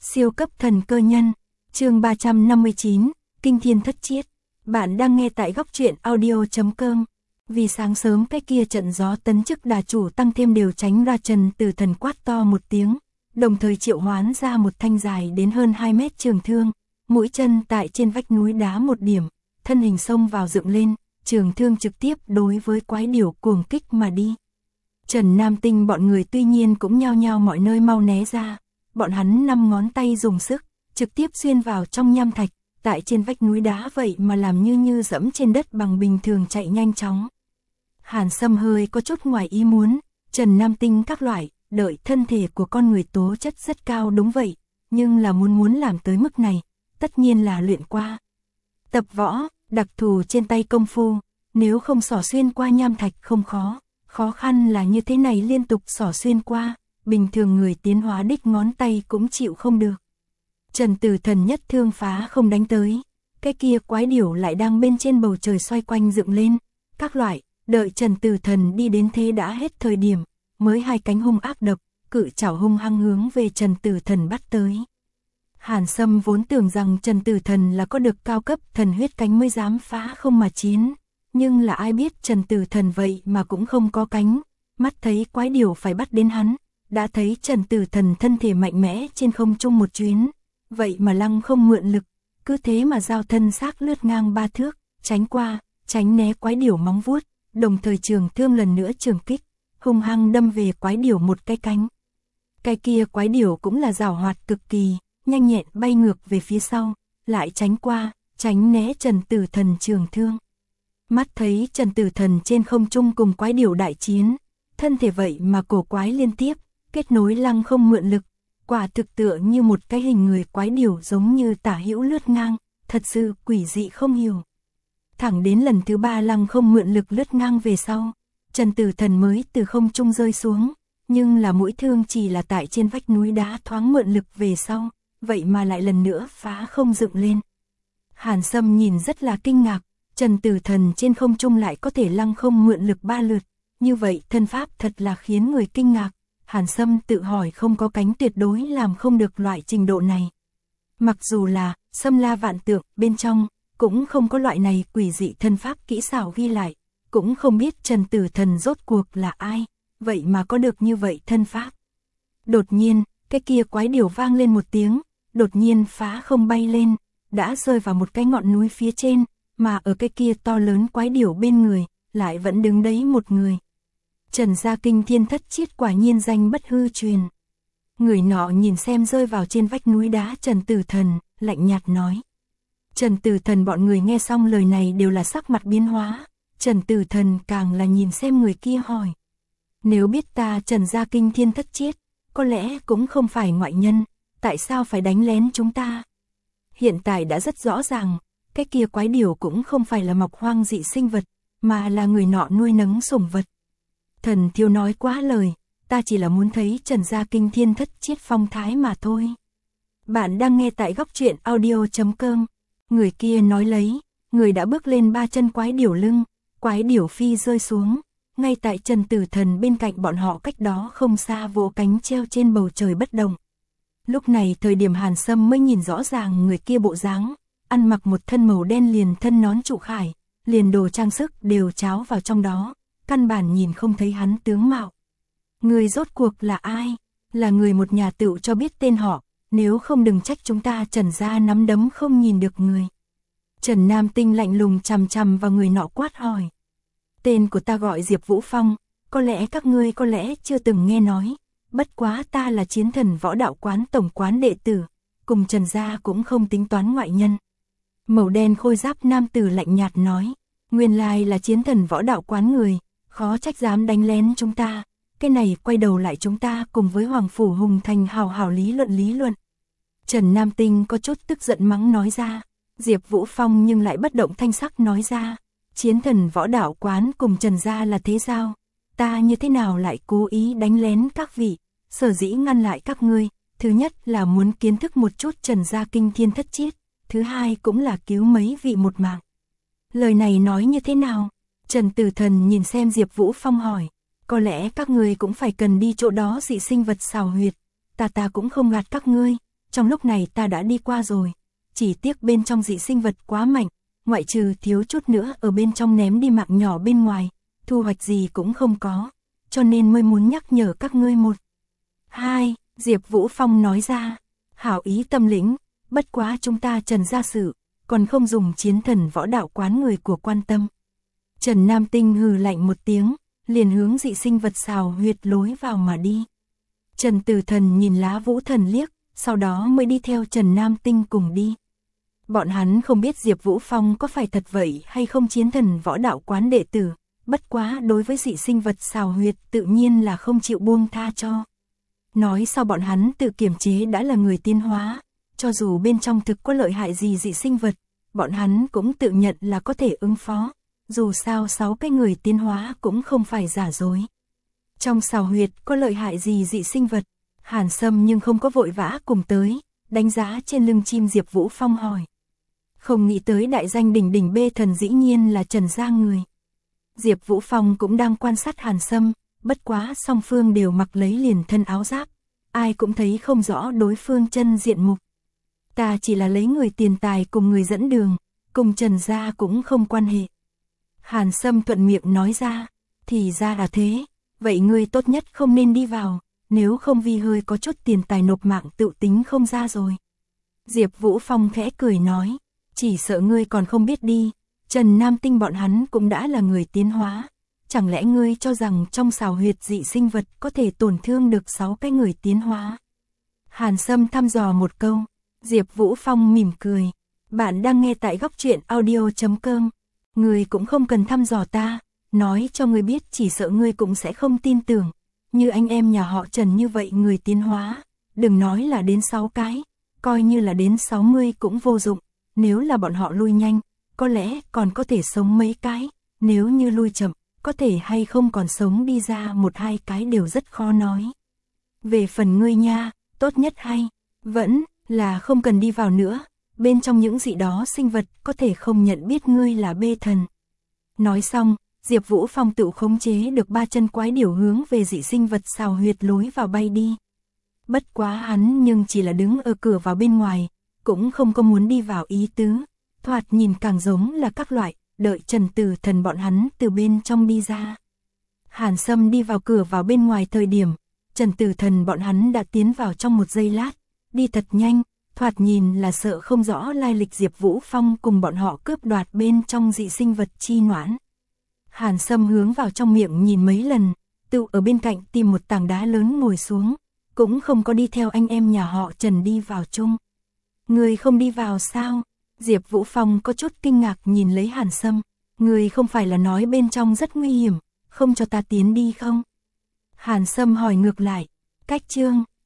Siêu cấp thần cơ nhân, chương 359, Kinh Thiên Thất Chiết. Bạn đang nghe tại góc truyện audio.com. Vì sáng sớm cái kia trận gió tấn chức đà chủ tăng thêm đều tránh ra Trần Tử Thần quát to một tiếng, đồng thời triệu hoán ra một thanh dài đến hơn 2 mét trường thương, mũi chân tại trên vách núi đá một điểm, thân hình xông vào dựng lên, trường thương trực tiếp đối với quái điểu cuồng kích mà đi. Trần Nam Tinh bọn người tuy nhiên cũng nhao nhao mọi nơi mau né ra, bọn hắn 5 ngón tay dùng sức, trực tiếp xuyên vào trong nham thạch, tại trên vách núi đá vậy mà làm như dẫm trên đất bằng bình thường chạy nhanh chóng. Hàn Sâm hơi có chút ngoài ý muốn, Trần Nam Tinh các loại, đợi thân thể của con người tố chất rất cao đúng vậy, nhưng là muốn làm tới mức này, tất nhiên là luyện qua. Tập võ, đặc thù trên tay công phu, nếu không xỏ xuyên qua nham thạch không khó, khó khăn là như thế này liên tục xỏ xuyên qua, bình thường người tiến hóa đích ngón tay cũng chịu không được. Trần Tử Thần nhất thương phá không đánh tới, cái kia quái điểu lại đang bên trên bầu trời xoay quanh dựng lên, các loại, đợi Trần Tử Thần đi đến thế đã hết thời điểm, mới hai cánh hung ác độc, cự chảo hung hăng hướng về Trần Tử Thần bắt tới. Hàn Sâm vốn tưởng rằng Trần Tử Thần là có được cao cấp thần huyết cánh mới dám phá không mà chiến, nhưng là ai biết Trần Tử Thần vậy mà cũng không có cánh, mắt thấy quái điểu phải bắt đến hắn, đã thấy Trần Tử Thần thân thể mạnh mẽ trên không trung một chuyến, vậy mà lăng không mượn lực, cứ thế mà giao thân xác lướt ngang 3 thước, tránh qua, tránh né quái điểu móng vuốt, đồng thời trường thương lần nữa trường kích, hung hăng đâm về quái điểu một cái cánh. Cái kia quái điểu cũng là giàu hoạt cực kỳ, nhanh nhẹn bay ngược về phía sau, lại tránh qua, tránh né Trần Tử Thần trường thương. Mắt thấy Trần Tử Thần trên không trung cùng quái điểu đại chiến, thân thể vậy mà cổ quái liên tiếp, kết nối lăng không mượn lực, quả thực tựa như một cái hình người quái điểu giống như tả hữu lướt ngang, thật sự quỷ dị không hiểu. Thẳng đến lần thứ 3 lăng không mượn lực lướt ngang về sau, Trần Tử Thần mới từ không trung rơi xuống, nhưng là mũi thương chỉ là tại trên vách núi đá thoáng mượn lực về sau, vậy mà lại lần nữa phá không dựng lên. Hàn Sâm nhìn rất là kinh ngạc, Trần Tử Thần trên không trung lại có thể lăng không mượn lực 3 lượt, như vậy thân pháp thật là khiến người kinh ngạc. Hàn Sâm tự hỏi không có cánh tuyệt đối làm không được loại trình độ này. Mặc dù là Sâm La Vạn Tượng bên trong, cũng không có loại này quỷ dị thân pháp kỹ xảo ghi lại, cũng không biết Trần Tử Thần rốt cuộc là ai, vậy mà có được như vậy thân pháp. Đột nhiên, cái kia quái điểu vang lên một tiếng, đột nhiên phá không bay lên, đã rơi vào một cái ngọn núi phía trên, mà ở cái kia to lớn quái điểu bên người, lại vẫn đứng đấy một người. Trần gia Kinh Thiên Thất Chiết quả nhiên danh bất hư truyền. Người nọ nhìn xem rơi vào trên vách núi đá Trần Tử Thần, lạnh nhạt nói. Trần Tử Thần bọn người nghe xong lời này đều là sắc mặt biến hóa, Trần Tử Thần càng là nhìn xem người kia hỏi. Nếu biết ta Trần gia Kinh Thiên Thất Chiết, có lẽ cũng không phải ngoại nhân, tại sao phải đánh lén chúng ta? Hiện tại đã rất rõ ràng, cái kia quái điểu cũng không phải là mọc hoang dị sinh vật, mà là người nọ nuôi nấng sủng vật. Thần thiếu nói quá lời, ta chỉ là muốn thấy Trần gia Kinh Thiên Thất Chiết phong thái mà thôi. Bạn đang nghe tại góc truyện audio.com. Người kia nói lấy, người đã bước lên 3 chân quái điểu lưng, quái điểu phi rơi xuống, ngay tại Trần Tử Thần bên cạnh bọn họ cách đó không xa vỗ cánh treo trên bầu trời bất động. Lúc này thời điểm Hàn Sâm mới nhìn rõ ràng người kia bộ dáng, ăn mặc một thân màu đen liền thân nón trụ khải, liền đồ trang sức đều cháo vào trong đó, căn bản nhìn không thấy hắn tướng mạo. Người rốt cuộc là ai? Là người một nhà tựu cho biết tên họ, nếu không đừng trách chúng ta Trần gia nắm đấm không nhìn được người. Trần Nam Tinh lạnh lùng chằm chằm vào người nọ quát hỏi. Tên của ta gọi Diệp Vũ Phong, có lẽ các ngươi có lẽ chưa từng nghe nói, bất quá ta là Chiến Thần Võ Đạo Quán tổng quán đệ tử, cùng Trần gia cũng không tính toán ngoại nhân. Màu đen khôi giáp nam tử lạnh nhạt nói, nguyên lai là Chiến Thần Võ Đạo Quán người, khó trách dám đánh lén chúng ta, cái này quay đầu lại chúng ta cùng với Hoàng Phủ Hùng Thành hào hào lý luận. Trần Nam Tinh có chút tức giận mắng nói ra, Diệp Vũ Phong nhưng lại bất động thanh sắc nói ra, Chiến Thần Võ Đạo Quán cùng Trần gia là thế sao, ta như thế nào lại cố ý đánh lén các vị, sở dĩ ngăn lại các ngươi, thứ nhất là muốn kiến thức một chút Trần gia Kinh Thiên Thất Chiết, thứ hai cũng là cứu mấy vị một mạng. Lời này nói như thế nào? Trần Tử Thần nhìn xem Diệp Vũ Phong hỏi, có lẽ các ngươi cũng phải cần đi chỗ đó dị sinh vật xào huyệt, ta cũng không gạt các ngươi, trong lúc này ta đã đi qua rồi, chỉ tiếc bên trong dị sinh vật quá mạnh, ngoại trừ thiếu chút nữa ở bên trong ném đi mạng nhỏ bên ngoài, thu hoạch gì cũng không có, cho nên mới muốn nhắc nhở các ngươi một. Hai, Diệp Vũ Phong nói ra, hảo ý tâm lĩnh, bất quá chúng ta Trần gia sự, còn không dùng chiến thần võ đạo quán người của quan tâm. Trần Nam Tinh hừ lạnh một tiếng, liền hướng dị sinh vật xào huyệt lối vào mà đi. Trần Tử Thần nhìn Lá Vũ Thần liếc, sau đó mới đi theo Trần Nam Tinh cùng đi. Bọn hắn không biết Diệp Vũ Phong có phải thật vậy hay không chiến thần võ đạo quán đệ tử, bất quá đối với dị sinh vật xào huyệt tự nhiên là không chịu buông tha cho. Nói sau bọn hắn tự kiềm chế đã là người tiến hóa, cho dù bên trong thực có lợi hại gì dị sinh vật, bọn hắn cũng tự nhận là có thể ứng phó, dù sao 6 cái người tiến hóa cũng không phải giả dối. Trong xào huyệt có lợi hại gì dị sinh vật, Hàn Sâm nhưng không có vội vã cùng tới, đánh giá trên lưng chim Diệp Vũ Phong hỏi. Không nghĩ tới đại danh đỉnh đỉnh bê thần dĩ nhiên là Trần gia người. Diệp Vũ Phong cũng đang quan sát Hàn Sâm, bất quá song phương đều mặc lấy liền thân áo giáp, ai cũng thấy không rõ đối phương chân diện mục. Ta chỉ là lấy người tiền tài cùng người dẫn đường, cùng Trần gia cũng không quan hệ. Hàn Sâm thuận miệng nói ra, thì ra là thế, vậy ngươi tốt nhất không nên đi vào, nếu không vì hơi có chút tiền tài nộp mạng tự tính không ra rồi. Diệp Vũ Phong khẽ cười nói, chỉ sợ ngươi còn không biết đi, Trần Nam Tinh bọn hắn cũng đã là người tiến hóa, chẳng lẽ ngươi cho rằng trong xào huyệt dị sinh vật có thể tổn thương được 6 cái người tiến hóa. Hàn Sâm thăm dò một câu, Diệp Vũ Phong mỉm cười, bạn đang nghe tại góc truyện audio.com, ngươi cũng không cần thăm dò ta, nói cho ngươi biết chỉ sợ ngươi cũng sẽ không tin tưởng, như anh em nhà họ Trần như vậy người tiến hóa, đừng nói là đến 6 cái, coi như là đến 60 cũng vô dụng, nếu là bọn họ lui nhanh, có lẽ còn có thể sống mấy cái, nếu như lui chậm, có thể hay không còn sống đi ra 1-2 cái đều rất khó nói. Về phần ngươi nha, tốt nhất hay, vẫn là không cần đi vào nữa, bên trong những dị đó sinh vật có thể không nhận biết ngươi là bê thần. Nói xong, Diệp Vũ Phong tự khống chế được 3 chân quái điểu hướng về dị sinh vật xào huyệt lối vào bay đi. Bất quá hắn nhưng chỉ là đứng ở cửa vào bên ngoài, cũng không có muốn đi vào ý tứ, thoạt nhìn càng giống là các loại, đợi Trần Tử Thần bọn hắn từ bên trong đi ra. Hàn Sâm đi vào cửa vào bên ngoài thời điểm, Trần Tử Thần bọn hắn đã tiến vào trong một giây lát, đi thật nhanh, thoạt nhìn là sợ không rõ lai lịch Diệp Vũ Phong cùng bọn họ cướp đoạt bên trong dị sinh vật chi noãn. Hàn Sâm hướng vào trong miệng nhìn mấy lần, tự ở bên cạnh tìm một tảng đá lớn ngồi xuống, cũng không có đi theo anh em nhà họ Trần đi vào chung. Người không đi vào sao? Diệp Vũ Phong có chút kinh ngạc nhìn lấy Hàn Sâm, người không phải là nói bên trong rất nguy hiểm, không cho ta tiến đi không? Hàn Sâm hỏi ngược lại, cách chương